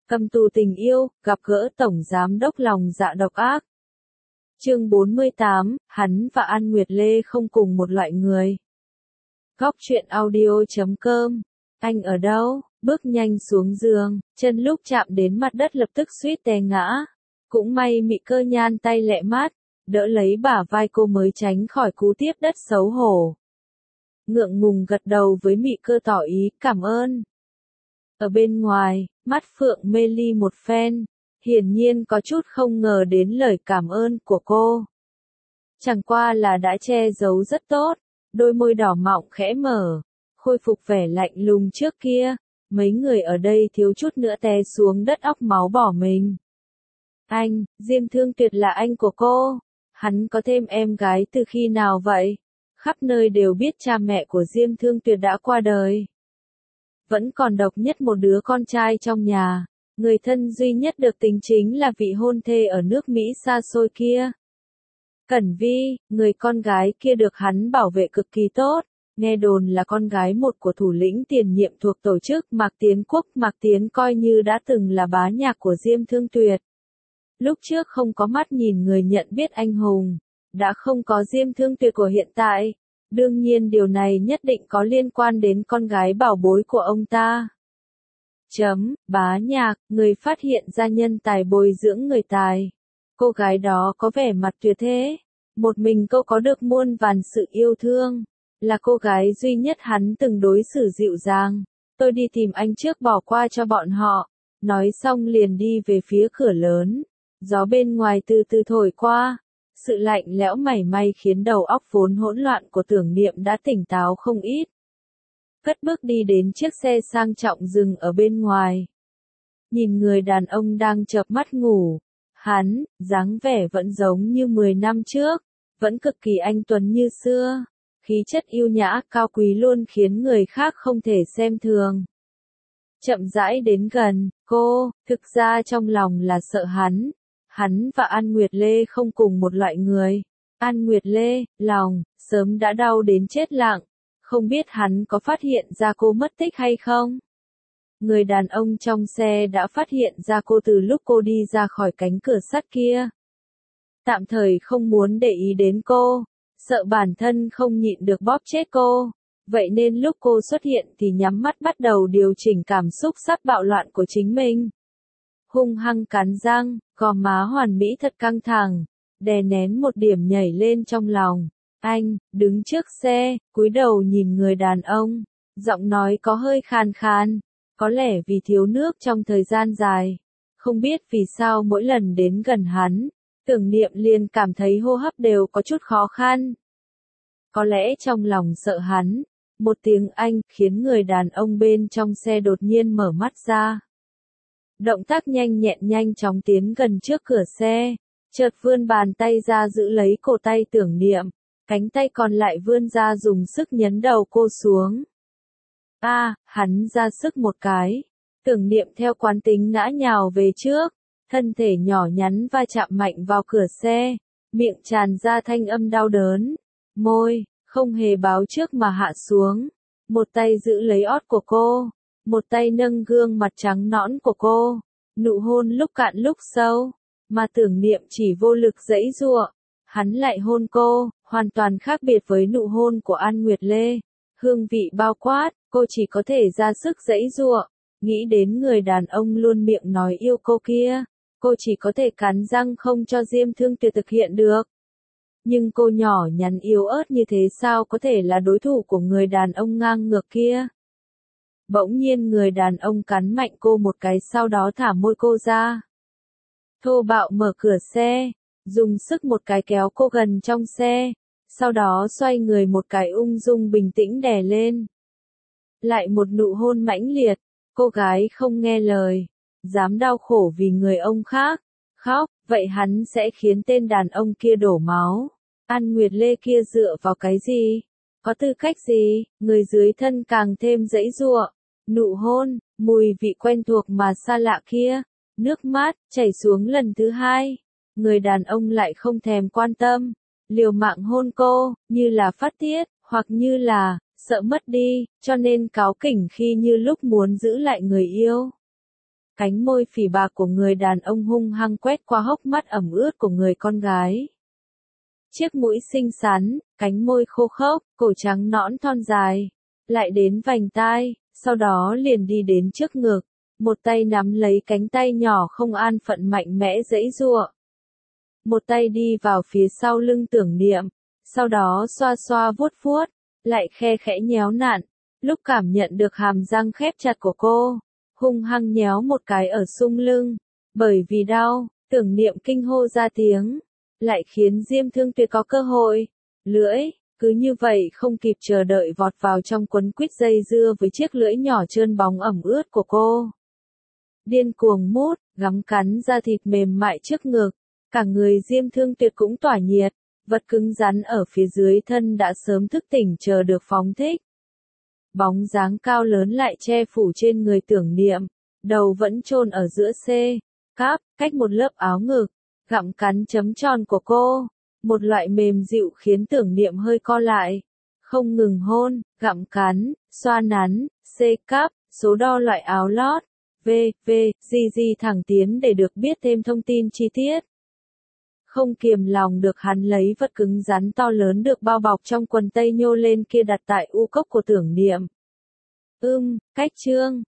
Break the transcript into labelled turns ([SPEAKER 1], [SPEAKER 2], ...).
[SPEAKER 1] Cầm tù tình yêu, gặp gỡ Tổng Giám đốc lòng dạ độc ác. Chương 48, hắn và An Nguyệt Lê không cùng một loại người. Góc truyện audio.com. Anh ở đâu? Bước nhanh xuống giường, chân lúc chạm đến mặt đất lập tức suýt té ngã. Cũng may Mị Cơ nhan tay lẹ mát, đỡ lấy bả vai cô mới tránh khỏi cú tiếp đất xấu hổ. Ngượng ngùng gật đầu với Mị Cơ tỏ ý cảm ơn. Ở bên ngoài, mắt Phượng mê ly một phen, hiển nhiên có chút không ngờ đến lời cảm ơn của cô. Chẳng qua là đã che giấu rất tốt, đôi môi đỏ mọng khẽ mở, khôi phục vẻ lạnh lùng trước kia, mấy người ở đây thiếu chút nữa té xuống đất óc máu bỏ mình. Anh, Diêm Thương Tuyệt là anh của cô, hắn có thêm em gái từ khi nào vậy? Khắp nơi đều biết cha mẹ của Diêm Thương Tuyệt đã qua đời. Vẫn còn độc nhất một đứa con trai trong nhà, người thân duy nhất được tính chính là vị hôn thê ở nước Mỹ xa xôi kia. Cẩn Vi, người con gái kia được hắn bảo vệ cực kỳ tốt, nghe đồn là con gái một của thủ lĩnh tiền nhiệm thuộc tổ chức Mạc Tiến Quốc. Mạc Tiến coi như đã từng là bá nhạc của Diêm Thương Tuyệt. Lúc trước không có mắt nhìn người nhận biết anh hùng, đã không có Diêm Thương Tuyệt của hiện tại. Đương nhiên điều này nhất định có liên quan đến con gái bảo bối của ông ta. Bá nhạc, người phát hiện ra nhân tài bồi dưỡng người tài. Cô gái đó có vẻ mặt tuyệt thế. Một mình cô có được muôn vàn sự yêu thương. Là cô gái duy nhất hắn từng đối xử dịu dàng. Tôi đi tìm anh trước bỏ qua cho bọn họ. Nói xong liền đi về phía cửa lớn. Gió bên ngoài từ từ thổi qua. Sự lạnh lẽo mảy may khiến đầu óc vốn hỗn loạn của Tưởng Niệm đã tỉnh táo không ít. Cất bước đi đến chiếc xe sang trọng dừng ở bên ngoài. Nhìn người đàn ông đang chợp mắt ngủ. Hắn, dáng vẻ vẫn giống như 10 năm trước, vẫn cực kỳ anh tuấn như xưa. Khí chất yêu nhã cao quý luôn khiến người khác không thể xem thường. Chậm rãi đến gần, cô, thực ra trong lòng là sợ hắn. Hắn và An Nguyệt Lê không cùng một loại người. An Nguyệt Lê, lòng, sớm đã đau đến chết lặng. Không biết hắn có phát hiện ra cô mất tích hay không? Người đàn ông trong xe đã phát hiện ra cô từ lúc cô đi ra khỏi cánh cửa sắt kia. Tạm thời không muốn để ý đến cô, sợ bản thân không nhịn được bóp chết cô. Vậy nên lúc cô xuất hiện thì nhắm mắt bắt đầu điều chỉnh cảm xúc sắp bạo loạn của chính mình. Hung hăng cắn răng, gò má hoàn mỹ thật căng thẳng, đè nén một điểm nhảy lên trong lòng. Anh, đứng trước xe, cúi đầu nhìn người đàn ông, giọng nói có hơi khàn khàn, có lẽ vì thiếu nước trong thời gian dài. Không biết vì sao mỗi lần đến gần hắn, Tưởng Niệm liền cảm thấy hô hấp đều có chút khó khăn. Có lẽ trong lòng sợ hắn, một tiếng Anh khiến người đàn ông bên trong xe đột nhiên mở mắt ra. Động tác nhanh nhẹn nhanh chóng tiến gần trước cửa xe, chợt vươn bàn tay ra giữ lấy cổ tay Tưởng Niệm, cánh tay còn lại vươn ra dùng sức nhấn đầu cô xuống. Hắn ra sức một cái, Tưởng Niệm theo quán tính ngã nhào về trước, thân thể nhỏ nhắn va chạm mạnh vào cửa xe, miệng tràn ra thanh âm đau đớn, môi, không hề báo trước mà hạ xuống, một tay giữ lấy ót của cô. Một tay nâng gương mặt trắng nõn của cô, nụ hôn lúc cạn lúc sâu, mà Tưởng Niệm chỉ vô lực giãy giụa. Hắn lại hôn cô, hoàn toàn khác biệt với nụ hôn của An Nguyệt Lê. Hương vị bao quát, cô chỉ có thể ra sức giãy giụa. Nghĩ đến người đàn ông luôn miệng nói yêu cô kia, cô chỉ có thể cắn răng không cho Diêm Thương Tuyệt thực hiện được. Nhưng cô nhỏ nhắn yếu ớt như thế sao có thể là đối thủ của người đàn ông ngang ngược kia? Bỗng nhiên người đàn ông cắn mạnh cô một cái sau đó thả môi cô ra. Thô bạo mở cửa xe, dùng sức một cái kéo cô gần trong xe, sau đó xoay người một cái ung dung bình tĩnh đè lên. Lại một nụ hôn mãnh liệt, cô gái không nghe lời, dám đau khổ vì người ông khác, khóc, vậy hắn sẽ khiến tên đàn ông kia đổ máu. An Nguyệt Lê kia dựa vào cái gì? Có tư cách gì? Người dưới thân càng thêm giãy giụa. Nụ hôn, mùi vị quen thuộc mà xa lạ kia, nước mắt chảy xuống lần thứ hai. Người đàn ông lại không thèm quan tâm, liều mạng hôn cô, như là phát tiết, hoặc như là sợ mất đi, cho nên cáu kỉnh khi như lúc muốn giữ lại người yêu. cánh môi phì bạc của người đàn ông hung hăng quét qua hốc mắt ẩm ướt của người con gái. Chiếc mũi xinh xắn, cánh môi khô khốc, cổ trắng nõn thon dài, lại đến vành tai, sau đó liền đi đến trước ngực, một tay nắm lấy cánh tay nhỏ không an phận mạnh mẽ giãy giụa. Một tay đi vào phía sau lưng Tưởng Niệm, sau đó xoa xoa vuốt vuốt, lại khe khẽ nhéo nặn, lúc cảm nhận được hàm răng khép chặt của cô, hung hăng nhéo một cái ở sung lưng, bởi vì đau, Tưởng Niệm kinh hô ra tiếng, lại khiến Diêm Thương Tuyệt có cơ hội, lưỡi, cứ như vậy không kịp chờ đợi vọt vào trong quấn quýt dây dưa với chiếc lưỡi nhỏ trơn bóng ẩm ướt của cô. Điên cuồng mút, gắm cắn da thịt mềm mại trước ngực, cả người Diêm Thương Tuyệt cũng tỏa nhiệt, vật cứng rắn ở phía dưới thân đã sớm thức tỉnh chờ được phóng thích. Bóng dáng cao lớn lại che phủ trên người Tưởng Niệm, đầu vẫn chôn ở giữa cáp, cách một lớp áo ngực, gặm cắn chấm tròn của cô, một loại mềm dịu khiến Tưởng Niệm hơi co lại, không ngừng hôn, gặm cắn, xoa nắn, cáp, số đo loại áo lót, gì thẳng tiến để được biết thêm thông tin chi tiết. Không kiềm lòng được hắn lấy vật cứng rắn to lớn được bao bọc trong quần tây nhô lên kia đặt tại u cốc của Tưởng Niệm. Cách chương,